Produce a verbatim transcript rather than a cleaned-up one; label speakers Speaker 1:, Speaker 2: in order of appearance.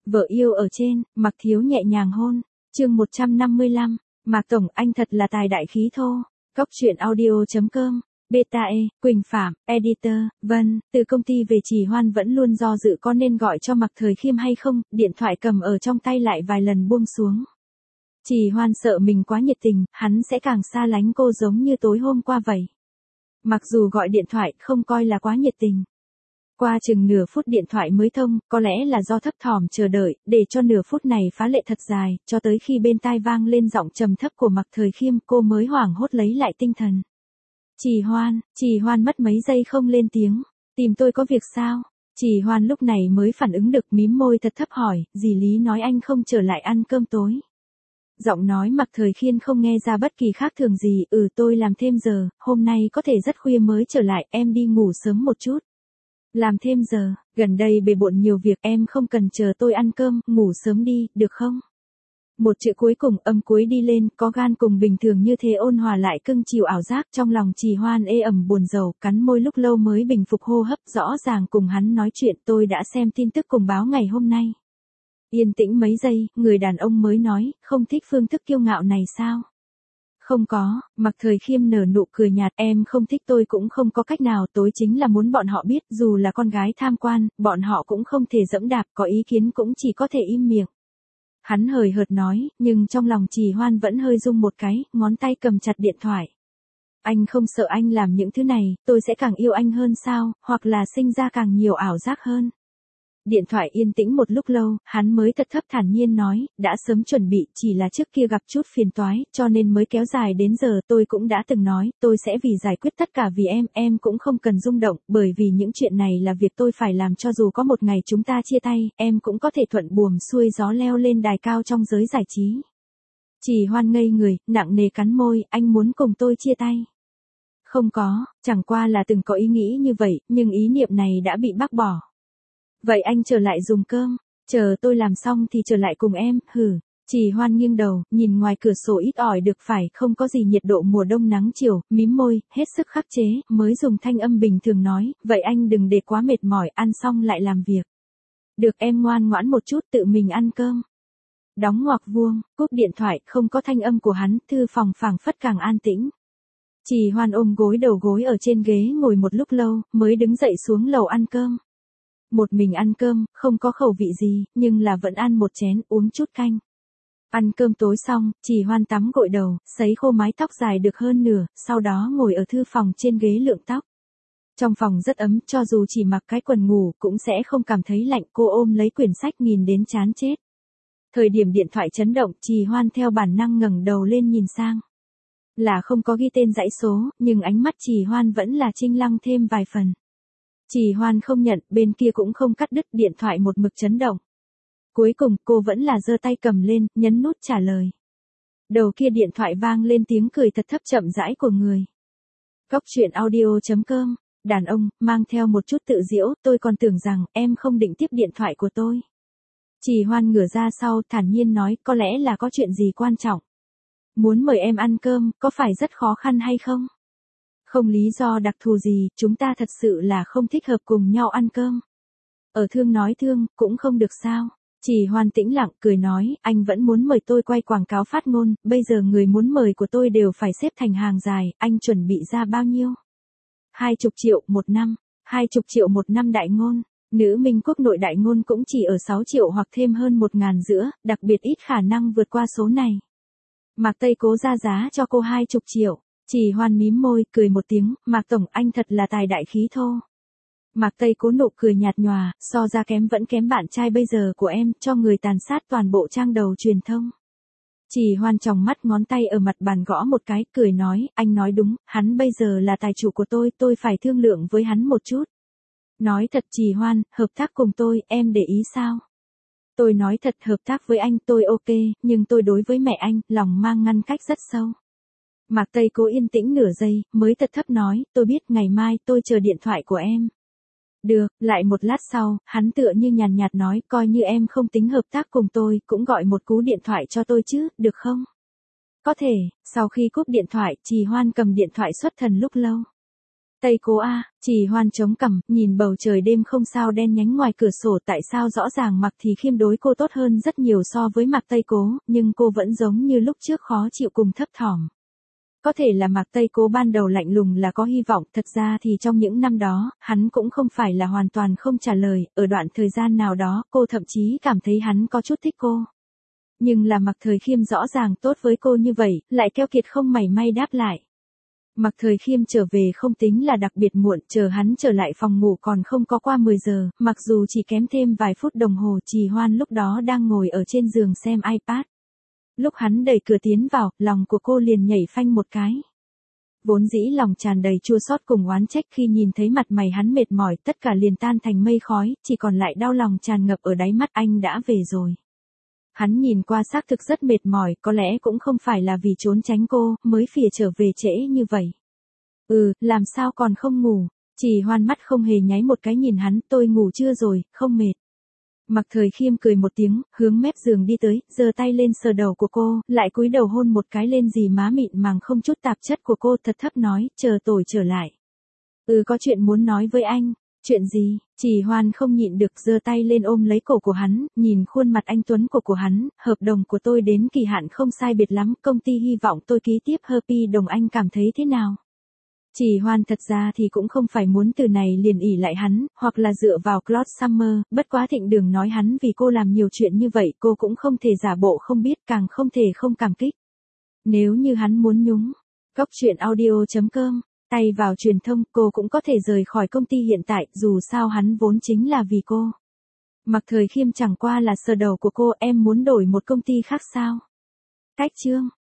Speaker 1: Vợ yêu ở trên, Mạc Thiếu nhẹ nhàng hôn. Chương một trăm năm mươi lăm, Mạc Tổng anh thật là tài đại khí thô. Cóc truyện audio.com, Beta E, Quỳnh Phạm, Editor, Vân, từ công ty về Trì Hoan vẫn luôn do dự có nên gọi cho Mạc Thời Khiêm hay không, điện thoại cầm ở trong tay lại vài lần buông xuống. Trì Hoan sợ mình quá nhiệt tình, hắn sẽ càng xa lánh cô giống như tối hôm qua vậy. Mặc dù gọi điện thoại không coi là quá nhiệt tình. Qua chừng nửa phút điện thoại mới thông, có lẽ là do thấp thỏm chờ đợi, để cho nửa phút này phá lệ thật dài, cho tới khi bên tai vang lên giọng trầm thấp của Mạc Thời Khiêm, cô mới hoảng hốt lấy lại tinh thần. Trì Hoan, Trì Hoan mất mấy giây không lên tiếng, tìm tôi có việc sao? Trì Hoan lúc này mới phản ứng được, mím môi thật thấp hỏi, dì Lý nói anh không trở lại ăn cơm tối. Giọng nói Mạc Thời Khiêm không nghe ra bất kỳ khác thường gì, ừ tôi làm thêm giờ, hôm nay có thể rất khuya mới trở lại, em đi ngủ sớm một chút. Làm thêm giờ, gần đây bề bộn nhiều việc, em không cần chờ tôi ăn cơm, ngủ sớm đi, được không? Một chữ cuối cùng, âm cuối đi lên, có gan cùng bình thường như thế ôn hòa lại cưng chiều ảo giác, trong lòng Trì Hoan ê ẩm buồn rầu, cắn môi lúc lâu mới bình phục hô hấp, rõ ràng cùng hắn nói chuyện, tôi đã xem tin tức cùng báo ngày hôm nay. Yên tĩnh mấy giây, người đàn ông mới nói, không thích phương thức kiêu ngạo này sao? Không có, Mạc Thời Khiêm nở nụ cười nhạt, em không thích tôi cũng không có cách nào, tối chính là muốn bọn họ biết, dù là con gái tham quan, bọn họ cũng không thể dẫm đạp, có ý kiến cũng chỉ có thể im miệng. Hắn hời hợt nói, nhưng trong lòng Trì Hoan vẫn hơi rung một cái, ngón tay cầm chặt điện thoại. Anh không sợ anh làm những thứ này, tôi sẽ càng yêu anh hơn sao, hoặc là sinh ra càng nhiều ảo giác hơn. Điện thoại yên tĩnh một lúc lâu, hắn mới thật thấp thản nhiên nói, đã sớm chuẩn bị, chỉ là trước kia gặp chút phiền toái, cho nên mới kéo dài đến giờ, tôi cũng đã từng nói, tôi sẽ vì giải quyết tất cả vì em, em cũng không cần rung động, bởi vì những chuyện này là việc tôi phải làm, cho dù có một ngày chúng ta chia tay, em cũng có thể thuận buồm xuôi gió leo lên đài cao trong giới giải trí. Trì Hoan ngây người, nặng nề cắn môi, anh muốn cùng tôi chia tay. Không có, chẳng qua là từng có ý nghĩ như vậy, nhưng ý niệm này đã bị bác bỏ. Vậy anh trở lại dùng cơm, chờ tôi làm xong thì trở lại cùng em, hử. Trì Hoan nghiêng đầu, nhìn ngoài cửa sổ ít ỏi được phải, không có gì nhiệt độ mùa đông nắng chiều, mím môi, hết sức khắc chế, mới dùng thanh âm bình thường nói, vậy anh đừng để quá mệt mỏi, ăn xong lại làm việc. Được em ngoan ngoãn một chút, tự mình ăn cơm. Đóng ngoặc vuông, cúp điện thoại, không có thanh âm của hắn, thư phòng phảng phất càng an tĩnh. Trì Hoan ôm gối đầu gối ở trên ghế ngồi một lúc lâu, mới đứng dậy xuống lầu ăn cơm. Một mình ăn cơm, không có khẩu vị gì, nhưng là vẫn ăn một chén, uống chút canh. Ăn cơm tối xong, Trì Hoan tắm gội đầu, sấy khô mái tóc dài được hơn nửa, sau đó ngồi ở thư phòng trên ghế lượm tóc. Trong phòng rất ấm, cho dù chỉ mặc cái quần ngủ, cũng sẽ không cảm thấy lạnh, cô ôm lấy quyển sách nhìn đến chán chết. Thời điểm điện thoại chấn động, Trì Hoan theo bản năng ngẩng đầu lên nhìn sang. Là không có ghi tên dãy số, nhưng ánh mắt Trì Hoan vẫn là trinh lăng thêm vài phần. Trì Hoan không nhận, bên kia cũng không cắt đứt, điện thoại một mực chấn động. Cuối cùng, cô vẫn là giơ tay cầm lên, nhấn nút trả lời. Đầu kia điện thoại vang lên tiếng cười thật thấp chậm rãi của người. Cóc truyện audio.com, đàn ông, mang theo một chút tự giễu, tôi còn tưởng rằng, em không định tiếp điện thoại của tôi. Trì Hoan ngửa ra sau, thản nhiên nói, có lẽ là có chuyện gì quan trọng. Muốn mời em ăn cơm, có phải rất khó khăn hay không? Không lý do đặc thù gì, chúng ta thật sự là không thích hợp cùng nhau ăn cơm. Ở thương nói thương, cũng không được sao. Trì Hoan tĩnh lặng, cười nói, anh vẫn muốn mời tôi quay quảng cáo phát ngôn, bây giờ người muốn mời của tôi đều phải xếp thành hàng dài, anh chuẩn bị ra bao nhiêu? Hai chục triệu một năm, hai chục triệu một năm đại ngôn, nữ minh quốc nội đại ngôn cũng chỉ ở sáu triệu hoặc thêm hơn một ngàn giữa, đặc biệt ít khả năng vượt qua số này. Mạc Tây cố ra giá cho cô hai chục triệu. Trì Hoan mím môi, cười một tiếng, Mạc Tổng anh thật là tài đại khí thô. Mạc Tây cố nụ cười nhạt nhòa, so ra kém vẫn kém bạn trai bây giờ của em, cho người tàn sát toàn bộ trang đầu truyền thông. Trì Hoan tròng mắt ngón tay ở mặt bàn gõ một cái, cười nói, anh nói đúng, hắn bây giờ là tài chủ của tôi, tôi phải thương lượng với hắn một chút. Nói thật Trì Hoan, hợp tác cùng tôi, em để ý sao? Tôi nói thật, hợp tác với anh tôi ok, nhưng tôi đối với mẹ anh, lòng mang ngăn cách rất sâu. Mạc Tây cố yên tĩnh nửa giây, mới thật thấp nói, tôi biết ngày mai tôi chờ điện thoại của em. Được, lại một lát sau, hắn tựa như nhàn nhạt nói, coi như em không tính hợp tác cùng tôi, cũng gọi một cú điện thoại cho tôi chứ, được không? Có thể, sau khi cúp điện thoại, Trì Hoan cầm điện thoại xuất thần lúc lâu. Tây Cố a, Trì Hoan chống cằm, nhìn bầu trời đêm không sao đen nhánh ngoài cửa sổ, tại sao rõ ràng Mạc Thì Khiêm đối cô tốt hơn rất nhiều so với Mạc Tây Cố, nhưng cô vẫn giống như lúc trước khó chịu cùng thấp thỏm. Có thể là Mạc Tây Cố ban đầu lạnh lùng là có hy vọng, thật ra thì trong những năm đó, hắn cũng không phải là hoàn toàn không trả lời, ở đoạn thời gian nào đó, cô thậm chí cảm thấy hắn có chút thích cô. Nhưng là Mạc Thời Khiêm rõ ràng tốt với cô như vậy, lại keo kiệt không mảy may đáp lại. Mạc Thời Khiêm trở về không tính là đặc biệt muộn, chờ hắn trở lại phòng ngủ còn không có qua mười giờ, mặc dù chỉ kém thêm vài phút đồng hồ. Trì Hoan lúc đó đang ngồi ở trên giường xem iPad. Lúc hắn đẩy cửa tiến vào, lòng của cô liền nhảy phanh một cái. Vốn dĩ lòng tràn đầy chua xót cùng oán trách khi nhìn thấy mặt mày hắn mệt mỏi, tất cả liền tan thành mây khói, chỉ còn lại đau lòng tràn ngập ở đáy mắt. Anh đã về rồi. Hắn nhìn qua xác thực rất mệt mỏi, có lẽ cũng không phải là vì trốn tránh cô, mới phìa trở về trễ như vậy. Ừ, làm sao còn không ngủ? Trì Hoan mắt không hề nháy một cái nhìn hắn, tôi ngủ chưa rồi, không mệt. Mạc Thời Khiêm cười một tiếng, hướng mép giường đi tới, giơ tay lên sờ đầu của cô, lại cúi đầu hôn một cái lên dì má mịn màng không chút tạp chất của cô, thật thấp nói, chờ tôi trở lại. Ừ, có chuyện muốn nói với anh. Chuyện gì? Trì Hoan không nhịn được giơ tay lên ôm lấy cổ của hắn, nhìn khuôn mặt anh tuấn của của hắn, hợp đồng của tôi đến kỳ hạn không sai biệt lắm, công ty hy vọng tôi ký tiếp hợp đồng, anh cảm thấy thế nào? Trì Hoan thật ra thì cũng không phải muốn từ này liền ỷ lại hắn, hoặc là dựa vào Claude Summer, bất quá Thịnh Đường nói hắn vì cô làm nhiều chuyện như vậy, cô cũng không thể giả bộ không biết, càng không thể không cảm kích. Nếu như hắn muốn nhúng, Cóc truyện audio chấm com, tay vào truyền thông, cô cũng có thể rời khỏi công ty hiện tại, dù sao hắn vốn chính là vì cô. Mạc Thời Khiêm chẳng qua là sờ đầu của cô, em muốn đổi một công ty khác sao? Cách chương.